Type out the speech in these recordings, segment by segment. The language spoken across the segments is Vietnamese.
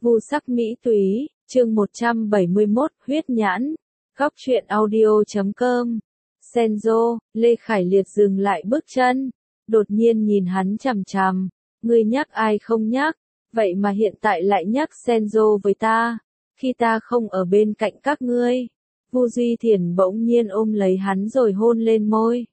Vu sắc mỹ túy, chương 171, huyết nhãn. Góc truyện audio.com. Senzo, Lê Khải Liệt dừng lại bước chân, đột nhiên nhìn hắn chằm chằm. Ngươi nhắc ai không nhắc, vậy mà hiện tại lại nhắc Senzo với ta, khi ta không ở bên cạnh các ngươi. Vu Duy Thiển bỗng nhiên ôm lấy hắn rồi hôn lên môi.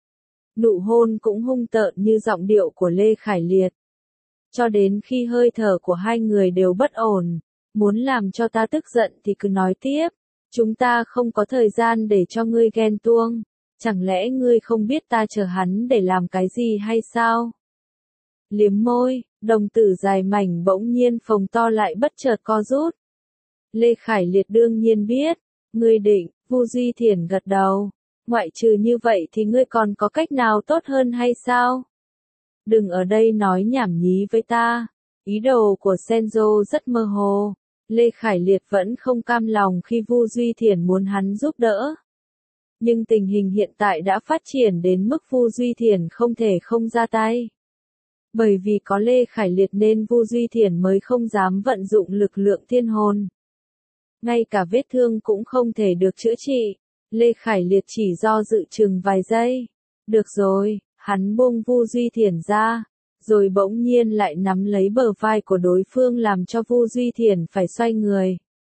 Nụ hôn cũng hung tợn như giọng điệu của Lê Khải Liệt. Cho đến khi hơi thở của hai người đều bất ổn, muốn làm cho ta tức giận thì cứ nói tiếp, chúng ta không có thời gian để cho ngươi ghen tuông, chẳng lẽ ngươi không biết ta chờ hắn để làm cái gì hay sao? Liếm môi, đồng tử dài mảnh bỗng nhiên phồng to lại bất chợt co rút. Lê Khải Liệt đương nhiên biết, ngươi định, Vu Duy Thiển gật đầu, ngoại trừ như vậy thì ngươi còn có cách nào tốt hơn hay sao? Đừng ở đây nói nhảm nhí với ta. Ý đồ của Senzo rất mơ hồ. Lê Khải Liệt vẫn không cam lòng khi Vu Duy Thiển muốn hắn giúp đỡ. Nhưng tình hình hiện tại đã phát triển đến mức Vu Duy Thiển không thể không ra tay. Bởi vì có Lê Khải Liệt nên Vu Duy Thiển mới không dám vận dụng lực lượng thiên hồn. Ngay cả vết thương cũng không thể được chữa trị. Lê Khải Liệt chỉ do dự chừng vài giây. Được rồi. Hắn buông Vu Duy Thiển ra, rồi bỗng nhiên lại nắm lấy bờ vai của đối phương làm cho Vu Duy Thiển phải xoay người.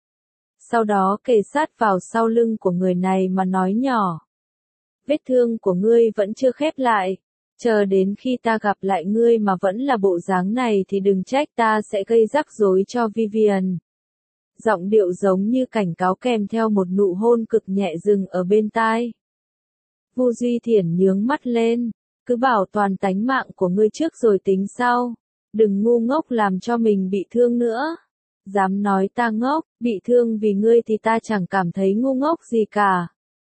Sau đó kề sát vào sau lưng của người này mà nói nhỏ. Vết thương của ngươi vẫn chưa khép lại, chờ đến khi ta gặp lại ngươi mà vẫn là bộ dáng này thì đừng trách ta sẽ gây rắc rối cho Vivian. Giọng điệu giống như cảnh cáo kèm theo một nụ hôn cực nhẹ dừng ở bên tai. Vu Duy Thiển nhướng mắt lên. Cứ bảo toàn tánh mạng của ngươi trước rồi tính sau. Đừng ngu ngốc làm cho mình bị thương nữa. Dám nói ta ngốc, bị thương vì ngươi thì ta chẳng cảm thấy ngu ngốc gì cả.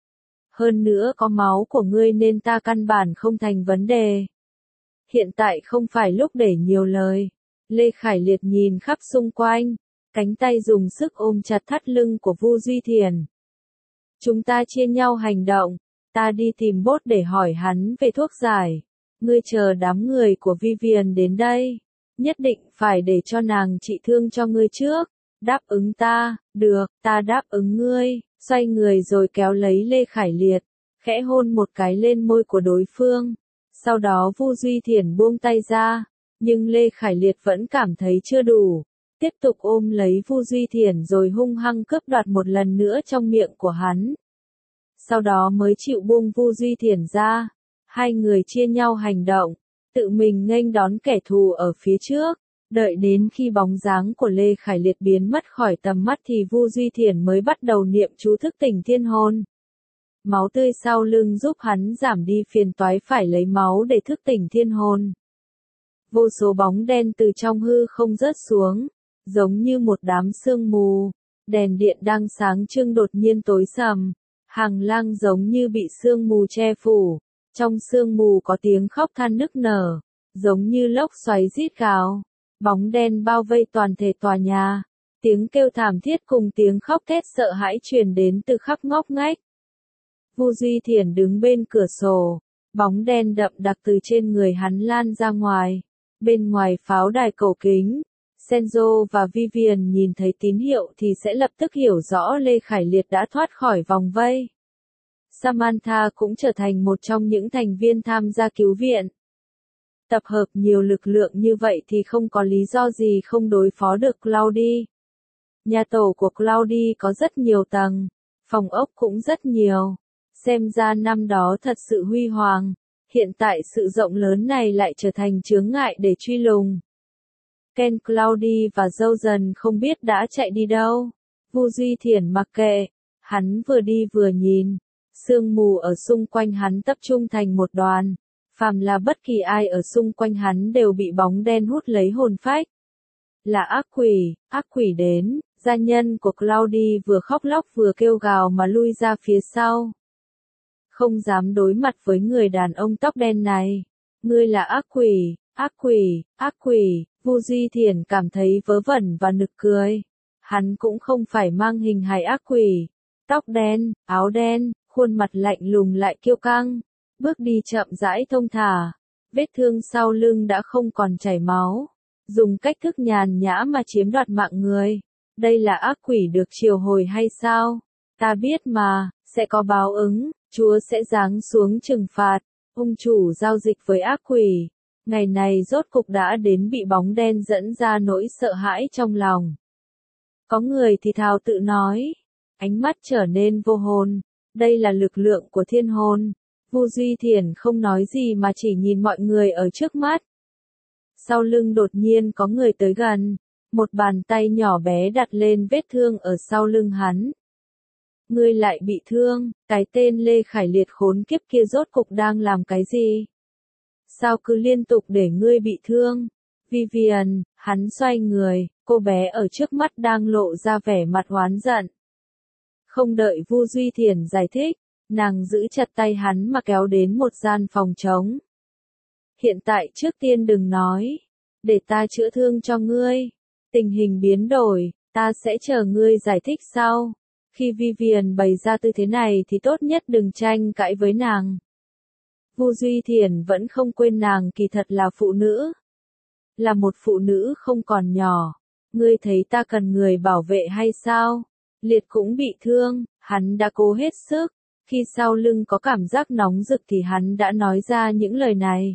Hơn nữa có máu của ngươi nên ta căn bản không thành vấn đề. Hiện tại không phải lúc để nhiều lời. Lê Khải Liệt nhìn khắp xung quanh, cánh tay dùng sức ôm chặt thắt lưng của Vu Duy Thiển. Chúng ta chia nhau hành động. Ta đi tìm Bốt để hỏi hắn về thuốc giải. Ngươi chờ đám người của Vivian đến đây. Nhất định phải để cho nàng trị thương cho ngươi trước. Đáp ứng ta, được, ta đáp ứng ngươi. Xoay người rồi kéo lấy Lê Khải Liệt, khẽ hôn một cái lên môi của đối phương. Sau đó Vu Duy Thiển buông tay ra, nhưng Lê Khải Liệt vẫn cảm thấy chưa đủ. Tiếp tục ôm lấy Vu Duy Thiển rồi hung hăng cướp đoạt một lần nữa trong miệng của hắn. Sau đó mới chịu buông Vu Duy Thiển ra. Hai người chia nhau hành động, tự mình nghênh đón kẻ thù ở phía trước. Đợi đến khi bóng dáng của Lê Khải Liệt biến mất khỏi tầm mắt thì Vu Duy Thiển mới bắt đầu niệm chú thức tỉnh thiên hồn. Máu tươi sau lưng giúp hắn giảm đi phiền toái phải lấy máu để thức tỉnh thiên hồn. Vô số bóng đen từ trong hư không rớt xuống, giống như một đám sương mù. Đèn điện đang sáng trưng đột nhiên tối sầm. Hàng lang giống như bị sương mù che phủ, trong sương mù có tiếng khóc than nức nở, giống như lốc xoáy rít gào. Bóng đen bao vây toàn thể tòa nhà, tiếng kêu thảm thiết cùng tiếng khóc thét sợ hãi truyền đến từ khắp ngóc ngách. Vu Duy Thiển đứng bên cửa sổ, bóng đen đậm đặc từ trên người hắn lan ra ngoài. Bên ngoài pháo đài cổ kính, Senzo và Vivian nhìn thấy tín hiệu thì sẽ lập tức hiểu rõ Lê Khải Liệt đã thoát khỏi vòng vây. Samantha cũng trở thành một trong những thành viên tham gia cứu viện. Tập hợp nhiều lực lượng như vậy thì không có lý do gì không đối phó được Claudy. Nhà tổ của Claudy có rất nhiều tầng, phòng ốc cũng rất nhiều. Xem ra năm đó thật sự huy hoàng, hiện tại sự rộng lớn này lại trở thành chướng ngại để truy lùng. Ken Claudy và dâu dần không biết đã chạy đi đâu. Vu Duy Thiển mặc kệ, hắn vừa đi vừa nhìn. Sương mù ở xung quanh hắn tập trung thành một đoàn. Phàm là bất kỳ ai ở xung quanh hắn đều bị bóng đen hút lấy hồn phách. Là ác quỷ đến, gia nhân của Claudy vừa khóc lóc vừa kêu gào mà lui ra phía sau. Không dám đối mặt với người đàn ông tóc đen này. Ngươi là ác quỷ, Vu Duy Thiển cảm thấy vớ vẩn và nực cười. Hắn cũng không phải mang hình hài ác quỷ. Tóc đen, áo đen, khuôn mặt lạnh lùng lại kiêu căng. Bước đi chậm rãi thông thả. Vết thương sau lưng đã không còn chảy máu. dùng cách thức nhàn nhã mà chiếm đoạt mạng người. Đây là ác quỷ được triệu hồi hay sao? Ta biết mà, sẽ có báo ứng, Chúa sẽ giáng xuống trừng phạt. Ông chủ giao dịch với ác quỷ. Ngày này rốt cục đã đến, bị bóng đen dẫn ra nỗi sợ hãi trong lòng. Có người thì thào tự nói, ánh mắt trở nên vô hồn. Đây là lực lượng của thiên hồn. Vu Duy Thiển không nói gì mà chỉ nhìn mọi người ở trước mắt. Sau lưng đột nhiên có người tới gần. Một bàn tay nhỏ bé đặt lên vết thương ở sau lưng hắn. Ngươi lại bị thương, cái tên Lê Khải Liệt khốn kiếp kia rốt cục đang làm cái gì? Sao cứ liên tục để ngươi bị thương? Vivian, hắn xoay người, cô bé ở trước mắt đang lộ ra vẻ mặt oán giận. Không đợi Vu Duy Thiển giải thích, nàng giữ chặt tay hắn mà kéo đến một gian phòng trống. Hiện tại trước tiên đừng nói, để ta chữa thương cho ngươi. Tình hình biến đổi, ta sẽ chờ ngươi giải thích sau. Khi Vivian bày ra tư thế này thì tốt nhất đừng tranh cãi với nàng. Vu Duy Thiển vẫn không quên nàng kỳ thật là phụ nữ. Là một phụ nữ không còn nhỏ. Ngươi thấy ta cần người bảo vệ hay sao? Liệt cũng bị thương, hắn đã cố hết sức. Khi sau lưng có cảm giác nóng rực thì hắn đã nói ra những lời này.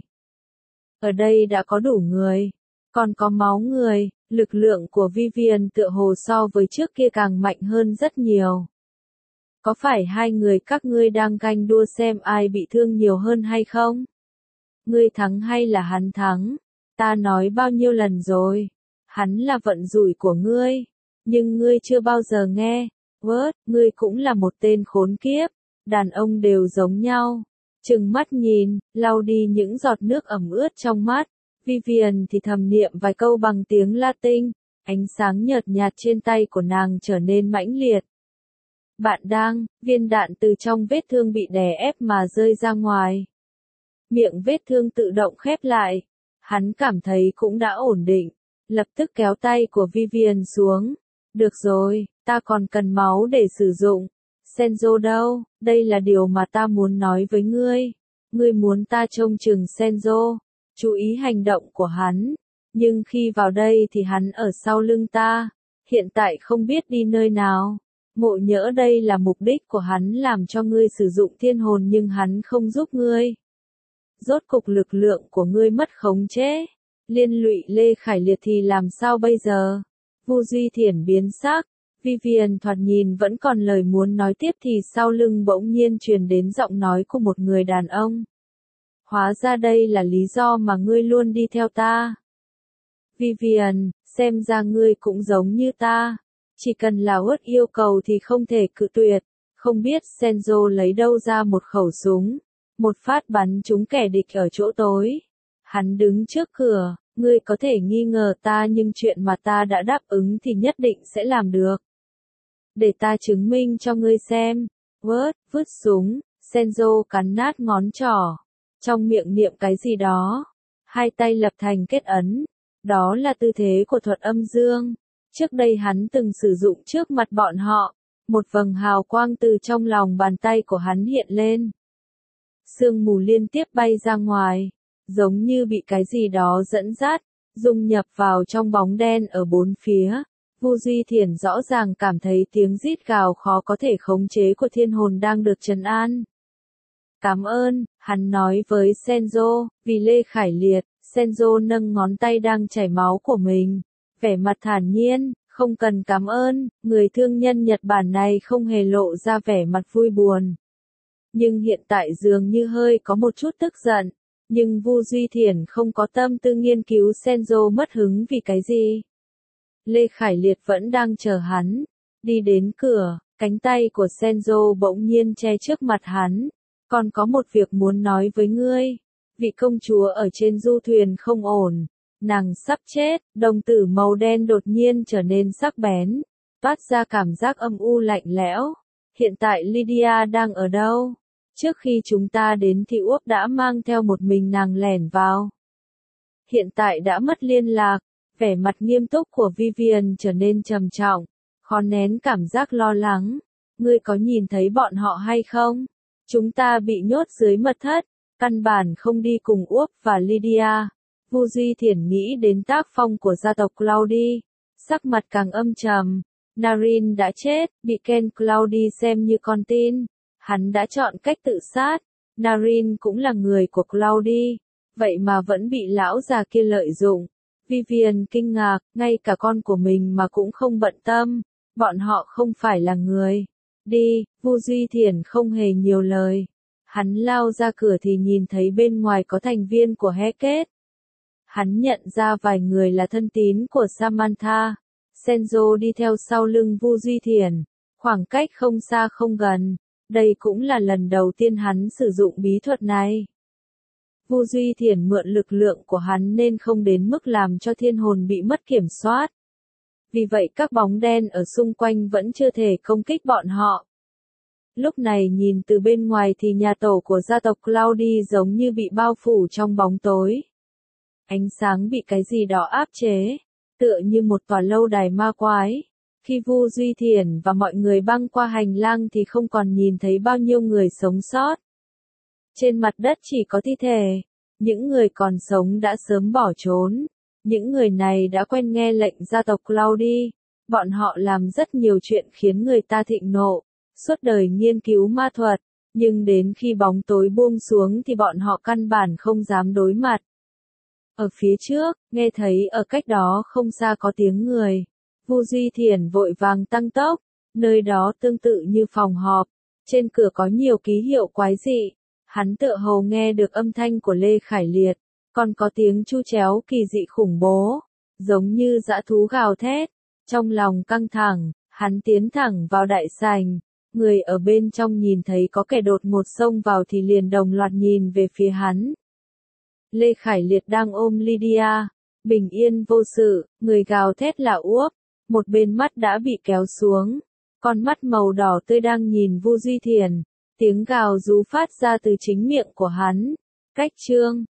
Ở đây đã có đủ người. Còn có máu người, lực lượng của Vivian tựa hồ so với trước kia càng mạnh hơn rất nhiều. Có phải hai người các ngươi đang ganh đua xem ai bị thương nhiều hơn hay không? Ngươi thắng hay là hắn thắng? Ta nói bao nhiêu lần rồi? Hắn là vận rủi của ngươi. Nhưng ngươi chưa bao giờ nghe. Word, ngươi cũng là một tên khốn kiếp. Đàn ông đều giống nhau. Trừng mắt nhìn, lau đi những giọt nước ẩm ướt trong mắt. Vivian thì thầm niệm vài câu bằng tiếng Latin, ánh sáng nhợt nhạt trên tay của nàng trở nên mãnh liệt. Bạn đang, viên đạn từ trong vết thương bị đè ép mà rơi ra ngoài. Miệng vết thương tự động khép lại. Hắn cảm thấy cũng đã ổn định, lập tức kéo tay của Vivian xuống. Được rồi, ta còn cần máu để sử dụng. Senzo đâu, đây là điều mà ta muốn nói với ngươi. Ngươi muốn ta trông chừng Senzo. Chú ý hành động của hắn, nhưng khi vào đây thì hắn ở sau lưng ta, hiện tại không biết đi nơi nào. Ngộ nhỡ đây là mục đích của hắn, làm cho ngươi sử dụng thiên hồn nhưng hắn không giúp ngươi. Rốt cục lực lượng của ngươi mất khống chế, liên lụy Lê Khải Liệt thì làm sao bây giờ? Vu Duy Thiển biến sắc, Vivian thoạt nhìn vẫn còn lời muốn nói tiếp thì sau lưng bỗng nhiên truyền đến giọng nói của một người đàn ông. Hóa ra đây là lý do mà ngươi luôn đi theo ta. Vivian, xem ra ngươi cũng giống như ta. Chỉ cần là Uất yêu cầu thì không thể cự tuyệt. Không biết Senzo lấy đâu ra một khẩu súng. Một phát bắn trúng kẻ địch ở chỗ tối. Hắn đứng trước cửa, ngươi có thể nghi ngờ ta nhưng chuyện mà ta đã đáp ứng thì nhất định sẽ làm được. Để ta chứng minh cho ngươi xem. Word, vứt súng, Senzo cắn nát ngón trỏ. Trong miệng niệm cái gì đó. Hai tay lập thành kết ấn. Đó là tư thế của thuật âm dương. Trước đây hắn từng sử dụng trước mặt bọn họ. Một vầng hào quang từ trong lòng bàn tay của hắn hiện lên. Sương mù liên tiếp bay ra ngoài. Giống như bị cái gì đó dẫn dắt. Dung nhập vào trong bóng đen ở bốn phía. Vu Duy Thiển rõ ràng cảm thấy tiếng rít gào khó có thể khống chế của thiên hồn đang được trấn an. Cảm ơn, hắn nói với Senzo, vì Lê Khải Liệt. Senzo nâng ngón tay đang chảy máu của mình. Vẻ mặt thản nhiên, không cần cảm ơn, người thương nhân Nhật Bản này không hề lộ ra vẻ mặt vui buồn. Nhưng hiện tại dường như hơi có một chút tức giận. Nhưng Vu Duy Thiển không có tâm tư nghiên cứu Senzo mất hứng vì cái gì. Lê Khải Liệt vẫn đang chờ hắn. Đi đến cửa, cánh tay của Senzo bỗng nhiên che trước mặt hắn. Còn có một việc muốn nói với ngươi. Vị công chúa ở trên du thuyền không ổn. Nàng sắp chết, đồng tử màu đen đột nhiên trở nên sắc bén. Toát ra cảm giác âm u lạnh lẽo. Hiện tại Lydia đang ở đâu? Trước khi chúng ta đến thì Úc đã mang theo một mình nàng lẻn vào. Hiện tại đã mất liên lạc. Vẻ mặt nghiêm túc của Vivian trở nên trầm trọng. Khó nén cảm giác lo lắng. Ngươi có nhìn thấy bọn họ hay không? Chúng ta bị nhốt dưới mật thất. Căn bản không đi cùng Úc và Lydia. Vu Duy Thiển nghĩ đến tác phong của gia tộc Claudi, sắc mặt càng âm trầm. Narin đã chết, bị Ken Claudi xem như con tin. Hắn đã chọn cách tự sát. Narin cũng là người của Claudi, vậy mà vẫn bị lão già kia lợi dụng. Vivian kinh ngạc, ngay cả con của mình mà cũng không bận tâm. Bọn họ không phải là người. Đi, Vu Duy Thiển không hề nhiều lời. Hắn lao ra cửa thì nhìn thấy bên ngoài có thành viên của Heket. Hắn nhận ra vài người là thân tín của Samantha. Senzo đi theo sau lưng Vu Duy Thiển, khoảng cách không xa không gần. Đây cũng là lần đầu tiên hắn sử dụng bí thuật này. Vu Duy Thiển mượn lực lượng của hắn nên không đến mức làm cho thiên hồn bị mất kiểm soát. Vì vậy các bóng đen ở xung quanh vẫn chưa thể công kích bọn họ. Lúc này nhìn từ bên ngoài thì nhà tổ của gia tộc Claudi giống như bị bao phủ trong bóng tối. Ánh sáng bị cái gì đó áp chế, tựa như một tòa lâu đài ma quái. Khi Vu Duy Thiển và mọi người băng qua hành lang thì không còn nhìn thấy bao nhiêu người sống sót. Trên mặt đất chỉ có thi thể, những người còn sống đã sớm bỏ trốn. Những người này đã quen nghe lệnh gia tộc Claudi, bọn họ làm rất nhiều chuyện khiến người ta thịnh nộ, suốt đời nghiên cứu ma thuật, nhưng đến khi bóng tối buông xuống thì bọn họ căn bản không dám đối mặt. Ở phía trước, nghe thấy ở cách đó không xa có tiếng người. Vu Duy Thiển vội vàng tăng tốc, nơi đó tương tự như phòng họp, trên cửa có nhiều ký hiệu quái dị. Hắn tựa hồ nghe được âm thanh của Lê Khải Liệt, còn có tiếng chu chéo kỳ dị khủng bố, giống như dã thú gào thét. Trong lòng căng thẳng, hắn tiến thẳng vào đại sảnh. Người ở bên trong nhìn thấy có kẻ đột ngột xông vào thì liền đồng loạt nhìn về phía hắn. Lê Khải Liệt đang ôm Lydia, bình yên vô sự, người gào thét là Uốc, một bên mắt đã bị kéo xuống, con mắt màu đỏ tươi đang nhìn Vu Duy Thiển, tiếng gào rú phát ra từ chính miệng của hắn. Cách chương